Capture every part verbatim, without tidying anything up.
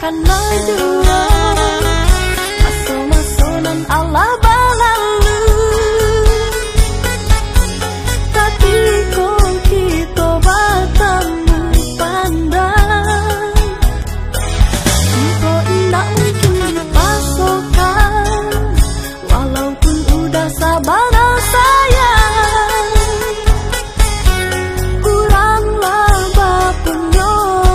akan maju. Maso-masonan Allah balalu, tapi kok kita batamu pandang. Engkau tidak mungkin dipasokkan, walaupun udah sabar sayang. Kuranglah bapunyo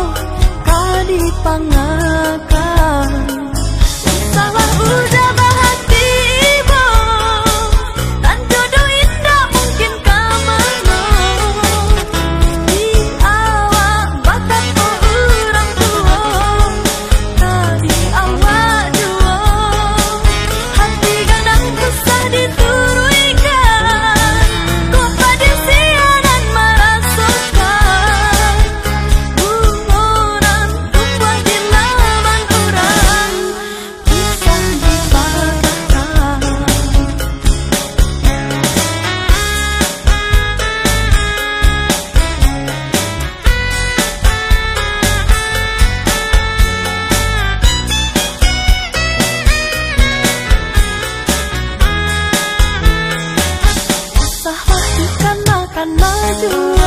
kadipangakan. Salah udah bahati ibu, dan jodoh indah mungkin kamano. Di awak bakat orang tua, tadi awak dua. Hati kadang susah dituruikan, kok pada siaran merasukan. Bungoran tumbuh di laman orang, kisah dipatahkan. Usahlah dikarenakan maju.